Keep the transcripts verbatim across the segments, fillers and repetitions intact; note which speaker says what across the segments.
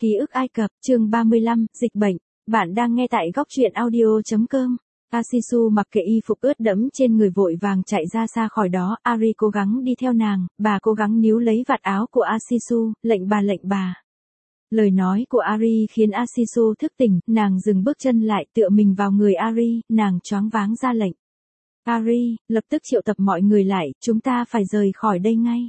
Speaker 1: Ký ức Ai Cập, chương ba mươi lăm, dịch bệnh. Bạn đang nghe tại góc truyện audio chấm com. Asisu mặc kệ y phục ướt đẫm trên người vội vàng chạy ra xa khỏi đó, Ari cố gắng đi theo nàng, bà cố gắng níu lấy vạt áo của Asisu, lệnh bà lệnh bà. Lời nói của Ari khiến Asisu thức tỉnh, nàng dừng bước chân lại tựa mình vào người Ari, nàng choáng váng ra lệnh. Ari, lập tức triệu tập mọi người lại, chúng ta phải rời khỏi đây ngay.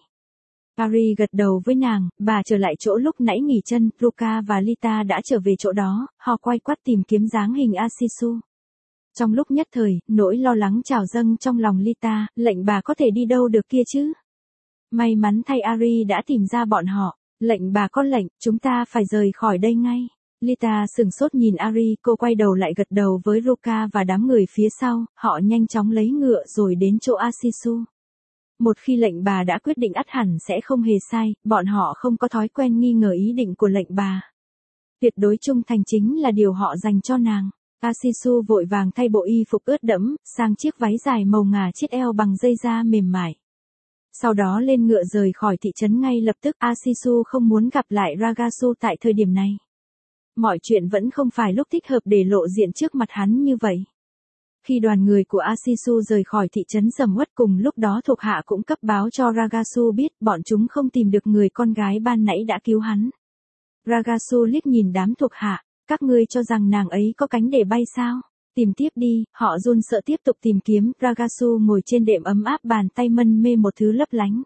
Speaker 1: Ari gật đầu với nàng, bà trở lại chỗ lúc nãy nghỉ chân, Ruka và Lita đã trở về chỗ đó, họ quay quắt tìm kiếm dáng hình Asisu. Trong lúc nhất thời, nỗi lo lắng trào dâng trong lòng Lita, lệnh bà có thể đi đâu được kia chứ? May mắn thay Ari đã tìm ra bọn họ, lệnh bà có lệnh, chúng ta phải rời khỏi đây ngay. Lita sừng sốt nhìn Ari, cô quay đầu lại gật đầu với Ruka và đám người phía sau, họ nhanh chóng lấy ngựa rồi đến chỗ Asisu. Một khi lệnh bà đã quyết định ắt hẳn sẽ không hề sai, bọn họ không có thói quen nghi ngờ ý định của lệnh bà. Tuyệt đối trung thành chính là điều họ dành cho nàng. Asisu vội vàng thay bộ y phục ướt đẫm, sang chiếc váy dài màu ngà chiết eo bằng dây da mềm mại. Sau đó lên ngựa rời khỏi thị trấn ngay lập tức. Asisu không muốn gặp lại Ragasu tại thời điểm này. Mọi chuyện vẫn không phải lúc thích hợp để lộ diện trước mặt hắn như vậy. Khi đoàn người của Asisu rời khỏi thị trấn sầm uất cùng lúc đó thuộc hạ cũng cấp báo cho Ragasu biết bọn chúng không tìm được người con gái ban nãy đã cứu hắn. Ragasu liếc nhìn đám thuộc hạ, các ngươi cho rằng nàng ấy có cánh để bay sao? Tìm tiếp đi, họ run sợ tiếp tục tìm kiếm. Ragasu ngồi trên đệm ấm áp, bàn tay mân mê một thứ lấp lánh.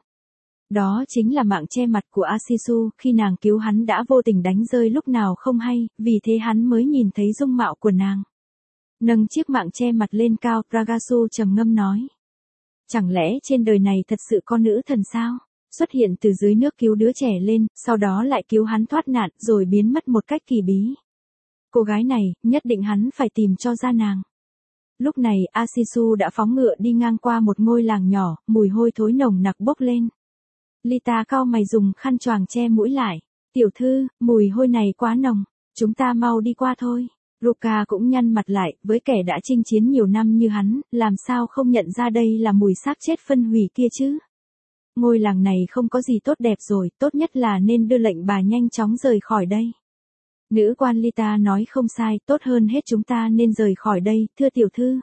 Speaker 1: Đó chính là mạng che mặt của Asisu, khi nàng cứu hắn đã vô tình đánh rơi lúc nào không hay, vì thế hắn mới nhìn thấy dung mạo của nàng. Nâng chiếc mạng che mặt lên cao, Ragasu trầm ngâm nói. Chẳng lẽ trên đời này thật sự có nữ thần sao? Xuất hiện từ dưới nước cứu đứa trẻ lên, sau đó lại cứu hắn thoát nạn, rồi biến mất một cách kỳ bí. Cô gái này, nhất định hắn phải tìm cho ra nàng. Lúc này, Asisu đã phóng ngựa đi ngang qua một ngôi làng nhỏ, mùi hôi thối nồng nặc bốc lên. Lita cau mày dùng khăn choàng che mũi lại. Tiểu thư, mùi hôi này quá nồng, chúng ta mau đi qua thôi. Ruka cũng nhăn mặt lại, với kẻ đã chinh chiến nhiều năm như hắn, làm sao không nhận ra đây là mùi xác chết phân hủy kia chứ? Ngôi làng này không có gì tốt đẹp rồi, tốt nhất là nên đưa lệnh bà nhanh chóng rời khỏi đây. Nữ quan Lita nói không sai, tốt hơn hết chúng ta nên rời khỏi đây, thưa tiểu thư.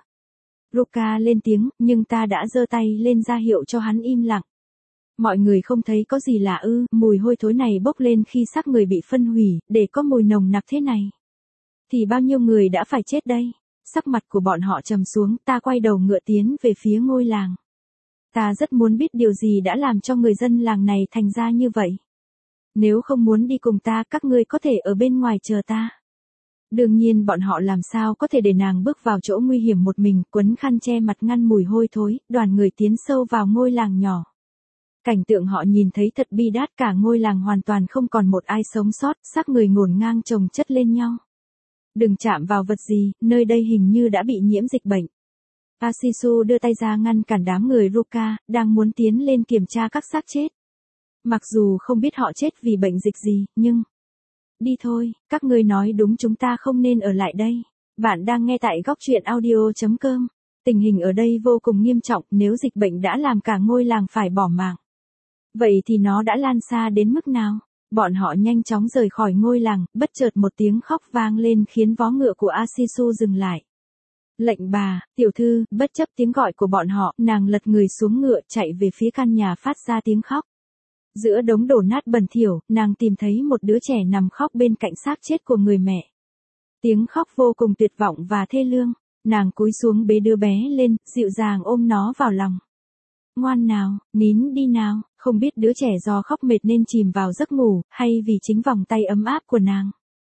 Speaker 1: Ruka lên tiếng, nhưng ta đã giơ tay lên ra hiệu cho hắn im lặng. Mọi người không thấy có gì lạ ư, mùi hôi thối này bốc lên khi xác người bị phân hủy, để có mùi nồng nặc thế này. Thì bao nhiêu người đã phải chết đây? Sắc mặt của bọn họ trầm xuống, ta quay đầu ngựa tiến về phía ngôi làng. Ta rất muốn biết điều gì đã làm cho người dân làng này thành ra như vậy. Nếu không muốn đi cùng ta, các ngươi có thể ở bên ngoài chờ ta. Đương nhiên bọn họ làm sao có thể để nàng bước vào chỗ nguy hiểm một mình, quấn khăn che mặt ngăn mùi hôi thối, đoàn người tiến sâu vào ngôi làng nhỏ. Cảnh tượng họ nhìn thấy thật bi đát, cả ngôi làng hoàn toàn không còn một ai sống sót, xác người ngổn ngang chồng chất lên nhau. Đừng chạm vào vật gì, nơi đây hình như đã bị nhiễm dịch bệnh. Asisu đưa tay ra ngăn cản đám người Ruka, đang muốn tiến lên kiểm tra các xác chết. Mặc dù không biết họ chết vì bệnh dịch gì, nhưng... Đi thôi, các ngươi nói đúng, chúng ta không nên ở lại đây. Bạn đang nghe tại góc truyện audio chấm com. Tình hình ở đây vô cùng nghiêm trọng, nếu dịch bệnh đã làm cả ngôi làng phải bỏ mạng. Vậy thì nó đã lan xa đến mức nào? Bọn họ nhanh chóng rời khỏi ngôi làng, bất chợt một tiếng khóc vang lên khiến vó ngựa của Asisu dừng lại. Lệnh bà, tiểu thư, bất chấp tiếng gọi của bọn họ, nàng lật người xuống ngựa chạy về phía căn nhà phát ra tiếng khóc. Giữa đống đổ nát bẩn thỉu, nàng tìm thấy một đứa trẻ nằm khóc bên cạnh xác chết của người mẹ. Tiếng khóc vô cùng tuyệt vọng và thê lương, nàng cúi xuống bế đứa bé lên, dịu dàng ôm nó vào lòng. Ngoan nào, nín đi nào, không biết đứa trẻ do khóc mệt nên chìm vào giấc ngủ, hay vì chính vòng tay ấm áp của nàng.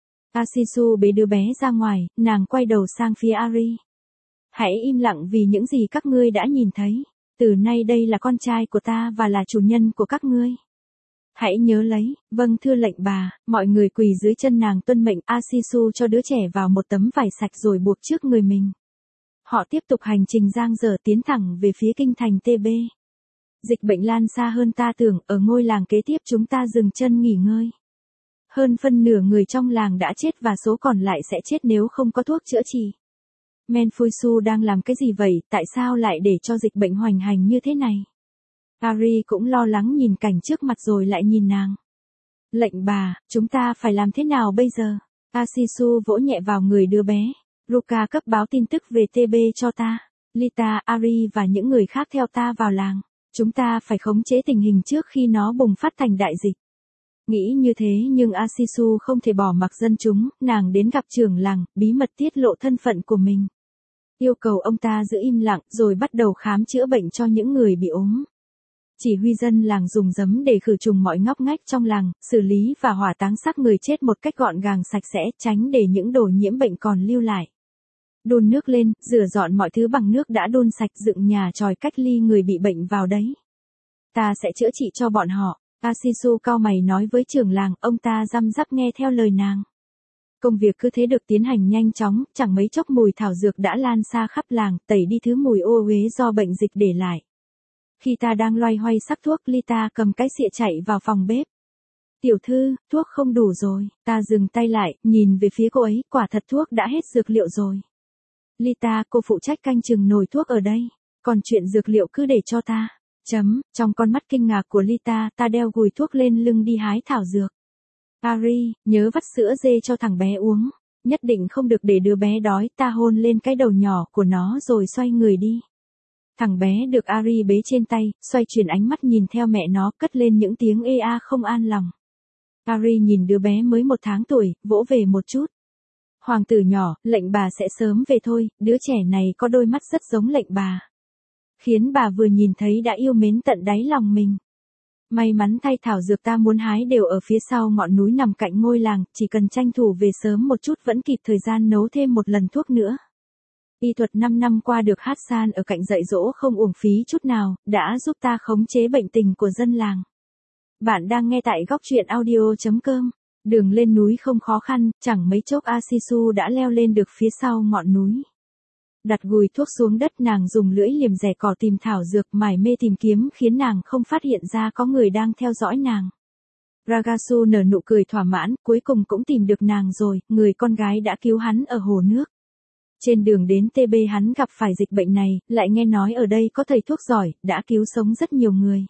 Speaker 1: Asisu bế đứa bé ra ngoài, nàng quay đầu sang phía Ari. Hãy im lặng vì những gì các ngươi đã nhìn thấy. Từ nay đây là con trai của ta và là chủ nhân của các ngươi. Hãy nhớ lấy, vâng thưa lệnh bà. Mọi người quỳ dưới chân nàng tuân mệnh. Asisu cho đứa trẻ vào một tấm vải sạch rồi buộc trước người mình. Họ tiếp tục hành trình dang dở tiến thẳng về phía kinh thành tê bê. Dịch bệnh lan xa hơn ta tưởng, ở ngôi làng kế tiếp chúng ta dừng chân nghỉ ngơi. Hơn phân nửa người trong làng đã chết và số còn lại sẽ chết nếu không có thuốc chữa trị. Menfuisu đang làm cái gì vậy, tại sao lại để cho dịch bệnh hoành hành như thế này? Ari cũng lo lắng nhìn cảnh trước mặt rồi lại nhìn nàng. Lệnh bà, chúng ta phải làm thế nào bây giờ? Asisu vỗ nhẹ vào người đứa bé. Ruka cấp báo tin tức về tê bê cho ta. Lita, Ari và những người khác theo ta vào làng. Chúng ta phải khống chế tình hình trước khi nó bùng phát thành đại dịch. Nghĩ như thế nhưng Asisu không thể bỏ mặc dân chúng, nàng đến gặp trưởng làng, bí mật tiết lộ thân phận của mình. Yêu cầu ông ta giữ im lặng rồi bắt đầu khám chữa bệnh cho những người bị ốm. Chỉ huy dân làng dùng giấm để khử trùng mọi ngóc ngách trong làng, xử lý và hỏa táng xác người chết một cách gọn gàng sạch sẽ, tránh để những đồ nhiễm bệnh còn lưu lại. Đun nước lên, rửa dọn mọi thứ bằng nước đã đun sạch, dựng nhà tròi cách ly người bị bệnh vào đấy. Ta sẽ chữa trị cho bọn họ. Asisu cau mày nói với trưởng làng, ông ta răm rắp nghe theo lời nàng. Công việc cứ thế được tiến hành nhanh chóng, chẳng mấy chốc mùi thảo dược đã lan xa khắp làng, tẩy đi thứ mùi ô uế do bệnh dịch để lại. Khi ta đang loay hoay sắc thuốc, Lita cầm cái xịa chạy vào phòng bếp. Tiểu thư, thuốc không đủ rồi. Ta dừng tay lại, nhìn về phía cô ấy, quả thật thuốc đã hết dược liệu rồi. Lita, cô phụ trách canh chừng nồi thuốc ở đây. Còn chuyện dược liệu cứ để cho ta. Chấm, trong con mắt kinh ngạc của Lita, ta đeo gùi thuốc lên lưng đi hái thảo dược. Ari, nhớ vắt sữa dê cho thằng bé uống. Nhất định không được để đứa bé đói, ta hôn lên cái đầu nhỏ của nó rồi xoay người đi. Thằng bé được Ari bế trên tay, xoay chuyển ánh mắt nhìn theo mẹ nó, cất lên những tiếng ê a không an lòng. Ari nhìn đứa bé mới một tháng tuổi, vỗ về một chút. Hoàng tử nhỏ, lệnh bà sẽ sớm về thôi, đứa trẻ này có đôi mắt rất giống lệnh bà. Khiến bà vừa nhìn thấy đã yêu mến tận đáy lòng mình. May mắn thay thảo dược ta muốn hái đều ở phía sau ngọn núi nằm cạnh ngôi làng, chỉ cần tranh thủ về sớm một chút vẫn kịp thời gian nấu thêm một lần thuốc nữa. Y thuật năm năm qua được Hassan ở cạnh dạy dỗ không uổng phí chút nào, đã giúp ta khống chế bệnh tình của dân làng. Bạn đang nghe tại góc truyện audio chấm com. Đường lên núi không khó khăn, chẳng mấy chốc Asisu đã leo lên được phía sau ngọn núi. Đặt gùi thuốc xuống đất, nàng dùng lưỡi liềm rẻ cỏ tìm thảo dược, mải mê tìm kiếm khiến nàng không phát hiện ra có người đang theo dõi nàng. Ragasu nở nụ cười thỏa mãn, cuối cùng cũng tìm được nàng rồi, người con gái đã cứu hắn ở hồ nước. Trên đường đến tê bê hắn gặp phải dịch bệnh này, lại nghe nói ở đây có thầy thuốc giỏi, đã cứu sống rất nhiều người.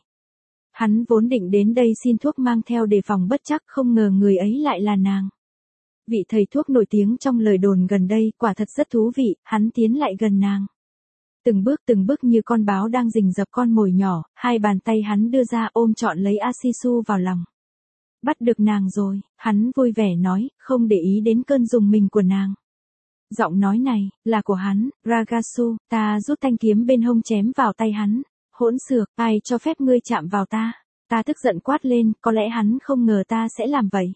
Speaker 1: Hắn vốn định đến đây xin thuốc mang theo đề phòng bất trắc, không ngờ người ấy lại là nàng. Vị thầy thuốc nổi tiếng trong lời đồn gần đây, quả thật rất thú vị, hắn tiến lại gần nàng. Từng bước từng bước như con báo đang rình rập con mồi nhỏ, hai bàn tay hắn đưa ra ôm trọn lấy Asisu vào lòng. Bắt được nàng rồi, hắn vui vẻ nói, không để ý đến cơn rùng mình của nàng. Giọng nói này, là của hắn, Ragasu, ta rút thanh kiếm bên hông chém vào tay hắn. Hỗn xược, ai cho phép ngươi chạm vào ta? Ta tức giận quát lên, có lẽ hắn không ngờ ta sẽ làm vậy.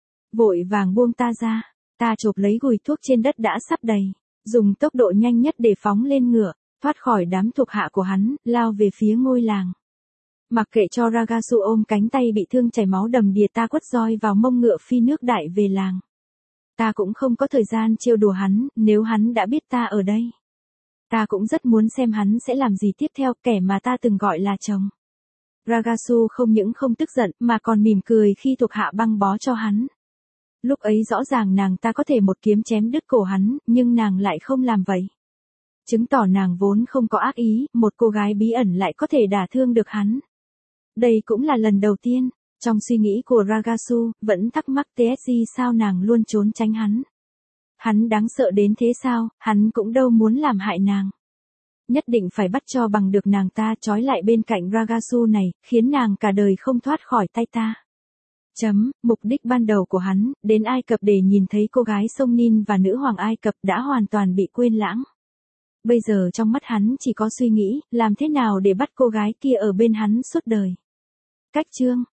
Speaker 1: Vội vàng buông ta ra, ta chộp lấy gùi thuốc trên đất đã sắp đầy, dùng tốc độ nhanh nhất để phóng lên ngựa, thoát khỏi đám thuộc hạ của hắn, lao về phía ngôi làng. Mặc kệ cho Ragasu ôm cánh tay bị thương chảy máu đầm đìa, ta quất roi vào mông ngựa phi nước đại về làng. Ta cũng không có thời gian trêu đùa hắn, nếu hắn đã biết ta ở đây. Ta cũng rất muốn xem hắn sẽ làm gì tiếp theo, kẻ mà ta từng gọi là chồng. Ragasu không những không tức giận, mà còn mỉm cười khi thuộc hạ băng bó cho hắn. Lúc ấy rõ ràng nàng ta có thể một kiếm chém đứt cổ hắn, nhưng nàng lại không làm vậy. Chứng tỏ nàng vốn không có ác ý, một cô gái bí ẩn lại có thể đả thương được hắn. Đây cũng là lần đầu tiên, trong suy nghĩ của Ragasu, vẫn thắc mắc tê ét giê sao nàng luôn trốn tránh hắn. Hắn đáng sợ đến thế sao, hắn cũng đâu muốn làm hại nàng. Nhất định phải bắt cho bằng được nàng ta, trói lại bên cạnh Ragasu này, khiến nàng cả đời không thoát khỏi tay ta. Chấm, mục đích ban đầu của hắn, đến Ai Cập để nhìn thấy cô gái sông Nin và nữ hoàng Ai Cập đã hoàn toàn bị quên lãng. Bây giờ trong mắt hắn chỉ có suy nghĩ, làm thế nào để bắt cô gái kia ở bên hắn suốt đời. Cách chương